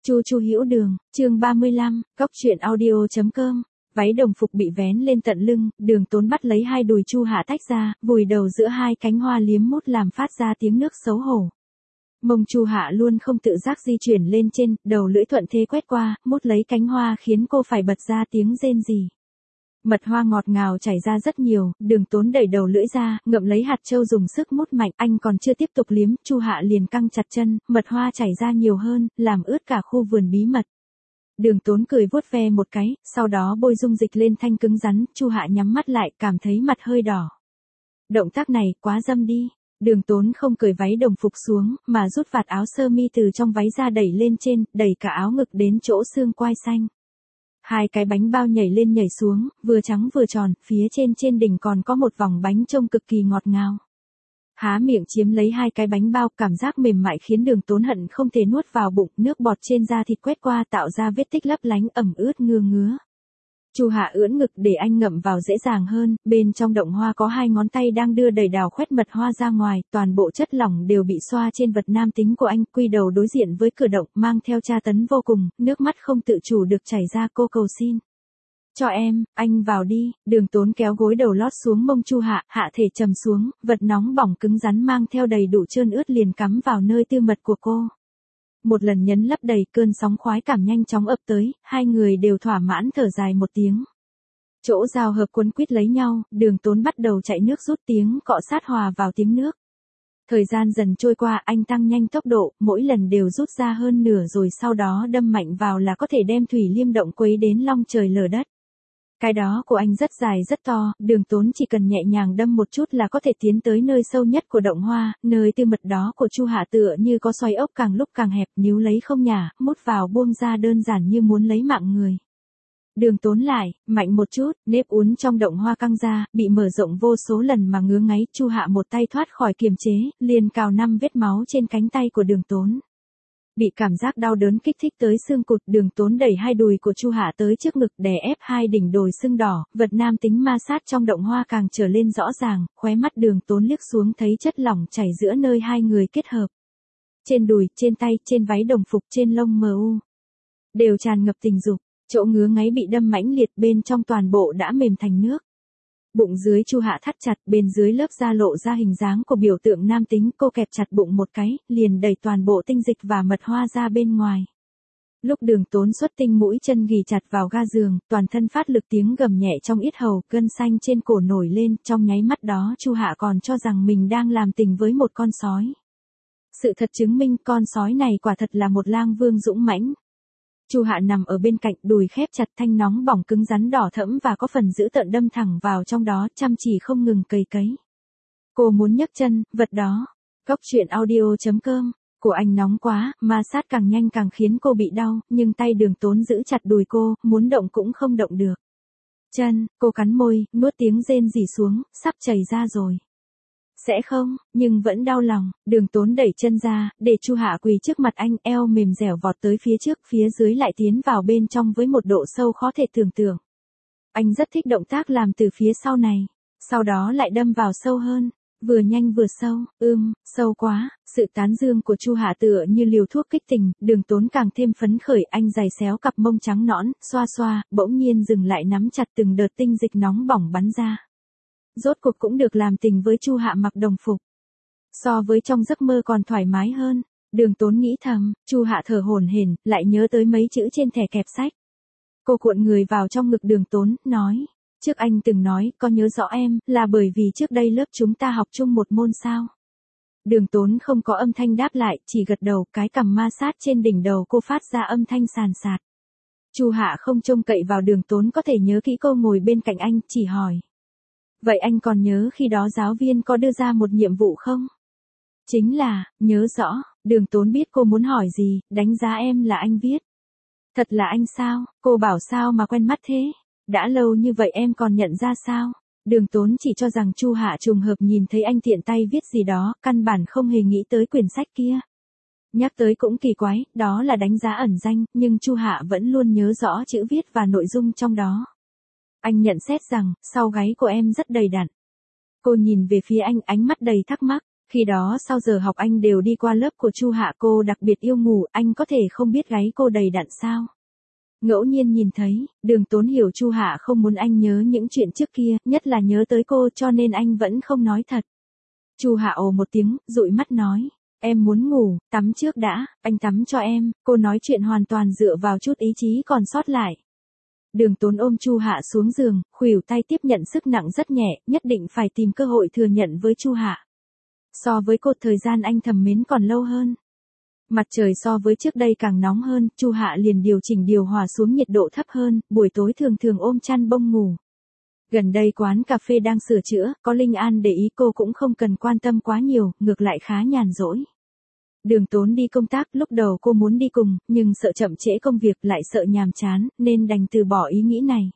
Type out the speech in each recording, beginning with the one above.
Chu Chu Hữu Đường, chương 35, Cóc truyện audio.com. Váy đồng phục bị vén lên tận lưng, Đường Tốn bắt lấy hai đùi Chu Hạ tách ra, vùi đầu giữa hai cánh hoa liếm mút làm phát ra tiếng nước xấu hổ. Mông Chu Hạ luôn không tự giác di chuyển lên trên, đầu lưỡi thuận thế quét qua, mút lấy cánh hoa khiến cô phải bật ra tiếng rên rỉ. Mật hoa ngọt ngào chảy ra rất nhiều, Đường Tốn đẩy đầu lưỡi ra, ngậm lấy hạt châu dùng sức mút mạnh, anh còn chưa tiếp tục liếm, Chu Hạ liền căng chặt chân, mật hoa chảy ra nhiều hơn, làm ướt cả khu vườn bí mật. Đường Tốn cười vuốt ve một cái, sau đó bôi dung dịch lên thanh cứng rắn, Chu Hạ nhắm mắt lại, cảm thấy mặt hơi đỏ. Động tác này, quá dâm đi. Đường Tốn không cởi váy đồng phục xuống, mà rút vạt áo sơ mi từ trong váy ra đẩy lên trên, đẩy cả áo ngực đến chỗ xương quai xanh. Hai cái bánh bao nhảy lên nhảy xuống, vừa trắng vừa tròn, phía trên đỉnh còn có một vòng bánh trông cực kỳ ngọt ngào. Há miệng chiếm lấy hai cái bánh bao, cảm giác mềm mại khiến Đường Tốn hận không thể nuốt vào bụng, nước bọt trên da thịt quét qua tạo ra vết tích lấp lánh ẩm ướt ngứa. Chu Hạ ưỡn ngực để anh ngậm vào dễ dàng hơn, bên trong động hoa có hai ngón tay đang đưa đầy đào khoét mật hoa ra ngoài, toàn bộ chất lỏng đều bị xoa trên vật nam tính của anh, quy đầu đối diện với cửa động, mang theo tra tấn vô cùng, nước mắt không tự chủ được chảy ra, cô cầu xin. Cho em, anh vào đi. Đường Tốn kéo gối đầu lót xuống mông Chu Hạ, hạ thể trầm xuống, vật nóng bỏng cứng rắn mang theo đầy đủ trơn ướt liền cắm vào nơi tư mật của cô. Một lần nhấn lấp đầy, cơn sóng khoái cảm nhanh chóng ập tới, hai người đều thỏa mãn thở dài một tiếng. Chỗ giao hợp quấn quýt lấy nhau, Đường Tốn bắt đầu chạy nước rút, tiếng cọ sát hòa vào tiếng nước. Thời gian dần trôi qua, anh tăng nhanh tốc độ, mỗi lần đều rút ra hơn nửa rồi sau đó đâm mạnh vào là có thể đem Thủy Liêm động quấy đến long trời lở đất. Cái đó của anh rất dài rất to, Đường Tốn chỉ cần nhẹ nhàng đâm một chút là có thể tiến tới nơi sâu nhất của động hoa, nơi tư mật đó của Chu Hạ tựa như có xoay ốc càng lúc càng hẹp, níu lấy không nhả, mút vào buông ra đơn giản như muốn lấy mạng người. Đường Tốn lại, mạnh một chút, nếp uốn trong động hoa căng ra, bị mở rộng vô số lần mà ngứa ngáy, Chu Hạ một tay thoát khỏi kiềm chế, liền cào 5 vết máu trên cánh tay của Đường Tốn. Bị cảm giác đau đớn kích thích tới xương cụt, Đường Tốn đẩy hai đùi của Chu Hạ tới trước ngực, đè ép hai đỉnh đồi sưng đỏ, vật nam tính ma sát trong động hoa càng trở lên rõ ràng, khóe mắt Đường Tốn liếc xuống thấy chất lỏng chảy giữa nơi hai người kết hợp. Trên đùi, trên tay, trên váy đồng phục, trên lông mờ u, đều tràn ngập tình dục, chỗ ngứa ngáy bị đâm mãnh liệt, bên trong toàn bộ đã mềm thành nước. Bụng dưới Chu Hạ thắt chặt, bên dưới lớp da lộ ra hình dáng của biểu tượng nam tính, cô kẹp chặt bụng một cái, liền đẩy toàn bộ tinh dịch và mật hoa ra bên ngoài. Lúc Đường Tốn xuất tinh, mũi chân ghì chặt vào ga giường, toàn thân phát lực, tiếng gầm nhẹ trong yết hầu, gân xanh trên cổ nổi lên, trong nháy mắt đó Chu Hạ còn cho rằng mình đang làm tình với một con sói. Sự thật chứng minh con sói này quả thật là một lang vương dũng mãnh. Chu Hạ nằm ở bên cạnh, đùi khép chặt, thanh nóng bỏng cứng rắn đỏ thẫm và có phần dữ tợn đâm thẳng vào trong đó, chăm chỉ không ngừng cày cấy. Cô muốn nhấc chân, vật đó. Cóc truyện audio.com. Của anh nóng quá, ma sát càng nhanh càng khiến cô bị đau, nhưng tay Đường Tốn giữ chặt đùi cô, muốn động cũng không động được. Chân, cô cắn môi, nuốt tiếng rên rỉ xuống, sắp chảy ra rồi. Sẽ không, nhưng vẫn đau lòng. Đường Tốn đẩy chân ra, để Chu Hạ quỳ trước mặt anh, eo mềm dẻo vọt tới phía trước, phía dưới lại tiến vào bên trong với một độ sâu khó thể tưởng tượng. Anh rất thích động tác làm từ phía sau này, sau đó lại đâm vào sâu hơn, vừa nhanh vừa sâu, sâu quá. Sự tán dương của Chu Hạ tựa như liều thuốc kích tình, Đường Tốn càng thêm phấn khởi, anh giày xéo cặp mông trắng nõn, xoa xoa, bỗng nhiên dừng lại, nắm chặt từng đợt tinh dịch nóng bỏng bắn ra. Rốt cuộc cũng được làm tình với Chu Hạ mặc đồng phục. So với trong giấc mơ còn thoải mái hơn, Đường Tốn nghĩ thầm. Chu Hạ thở hổn hển, lại nhớ tới mấy chữ trên thẻ kẹp sách. Cô cuộn người vào trong ngực Đường Tốn, nói, trước anh từng nói, có nhớ rõ em, là bởi vì trước đây lớp chúng ta học chung một môn sao? Đường Tốn không có âm thanh đáp lại, chỉ gật đầu, cái cằm ma sát trên đỉnh đầu cô phát ra âm thanh sàn sạt. Chu Hạ không trông cậy vào Đường Tốn có thể nhớ kỹ, cô ngồi bên cạnh anh, chỉ hỏi. Vậy anh còn nhớ khi đó giáo viên có đưa ra một nhiệm vụ không? Chính là, nhớ rõ. Đường Tốn biết cô muốn hỏi gì, đánh giá em là anh viết. Thật là anh sao? Cô bảo sao mà quen mắt thế? Đã lâu như vậy em còn nhận ra sao? Đường Tốn chỉ cho rằng Chu Hạ trùng hợp nhìn thấy anh tiện tay viết gì đó, căn bản không hề nghĩ tới quyển sách kia. Nhắc tới cũng kỳ quái, đó là đánh giá ẩn danh, nhưng Chu Hạ vẫn luôn nhớ rõ chữ viết và nội dung trong đó. Anh nhận xét rằng, sau gáy của em rất đầy đặn. Cô nhìn về phía anh, ánh mắt đầy thắc mắc. Khi đó sau giờ học anh đều đi qua lớp của Chu Hạ, cô đặc biệt yêu ngủ, anh có thể không biết gáy cô đầy đặn sao? Ngẫu nhiên nhìn thấy, Đường Tốn hiểu Chu Hạ không muốn anh nhớ những chuyện trước kia, nhất là nhớ tới cô, cho nên anh vẫn không nói thật. Chu Hạ ồ một tiếng, dụi mắt nói, em muốn ngủ, tắm trước đã, anh tắm cho em. Cô nói chuyện hoàn toàn dựa vào chút ý chí còn sót lại. Đường Tốn ôm Chu Hạ xuống giường, khuỷu tay tiếp nhận sức nặng rất nhẹ, nhất định phải tìm cơ hội thừa nhận với Chu Hạ. So với cô, thời gian anh thầm mến còn lâu hơn. Mặt trời so với trước đây càng nóng hơn, Chu Hạ liền điều chỉnh điều hòa xuống nhiệt độ thấp hơn, buổi tối thường thường ôm chăn bông ngủ. Gần đây quán cà phê đang sửa chữa, có Linh An để ý cô cũng không cần quan tâm quá nhiều, ngược lại khá nhàn rỗi. Đường Tốn đi công tác, lúc đầu cô muốn đi cùng, nhưng sợ chậm trễ công việc, lại sợ nhàm chán, nên đành từ bỏ ý nghĩ này.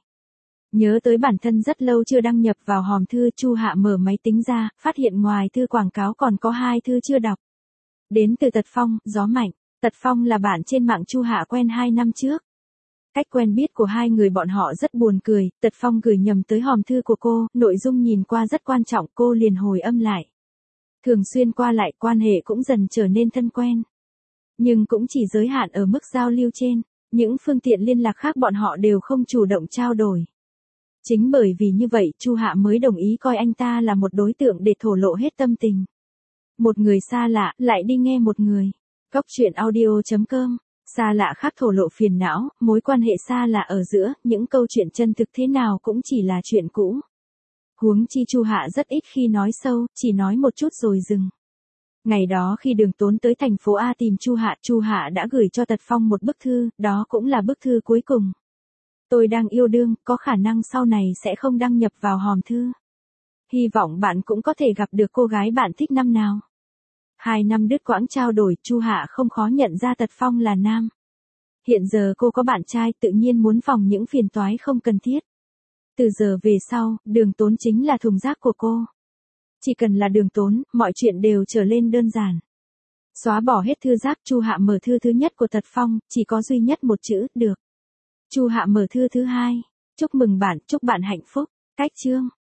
Nhớ tới bản thân rất lâu chưa đăng nhập vào hòm thư, Chu Hạ mở máy tính ra, phát hiện ngoài thư quảng cáo còn có 2 thư chưa đọc. Đến từ Tật Phong, Gió Mạnh. Tật Phong là bạn trên mạng Chu Hạ quen 2 năm trước. Cách quen biết của hai người bọn họ rất buồn cười, Tật Phong gửi nhầm tới hòm thư của cô, nội dung nhìn qua rất quan trọng, cô liền hồi âm lại. Thường xuyên qua lại, quan hệ cũng dần trở nên thân quen. Nhưng cũng chỉ giới hạn ở mức giao lưu trên, những phương tiện liên lạc khác bọn họ đều không chủ động trao đổi. Chính bởi vì như vậy, Chu Hạ mới đồng ý coi anh ta là một đối tượng để thổ lộ hết tâm tình. Một người xa lạ, lại đi nghe một người. Góc truyện audio.com. Xa lạ khác thổ lộ phiền não, mối quan hệ xa lạ ở giữa, những câu chuyện chân thực thế nào cũng chỉ là chuyện cũ. Huống chi Chu Hạ rất ít khi nói sâu, chỉ nói một chút rồi dừng. Ngày đó khi Đường Tốn tới thành phố A tìm Chu Hạ đã gửi cho Tật Phong một bức thư, đó cũng là bức thư cuối cùng. Tôi đang yêu đương, có khả năng sau này sẽ không đăng nhập vào hòm thư. Hy vọng bạn cũng có thể gặp được cô gái bạn thích năm nào. 2 năm đứt quãng trao đổi, Chu Hạ không khó nhận ra Tật Phong là nam. Hiện giờ cô có bạn trai, tự nhiên muốn phòng những phiền toái không cần thiết. Từ giờ về sau, Đường Tốn chính là thùng rác của cô. Chỉ cần là Đường Tốn, mọi chuyện đều trở lên đơn giản. Xóa bỏ hết thư rác, Chu Hạ mở thư thứ nhất của Tật Phong, chỉ có duy nhất một chữ, được. Chu Hạ mở thư thứ hai. Chúc mừng bạn, chúc bạn hạnh phúc. Cách chương.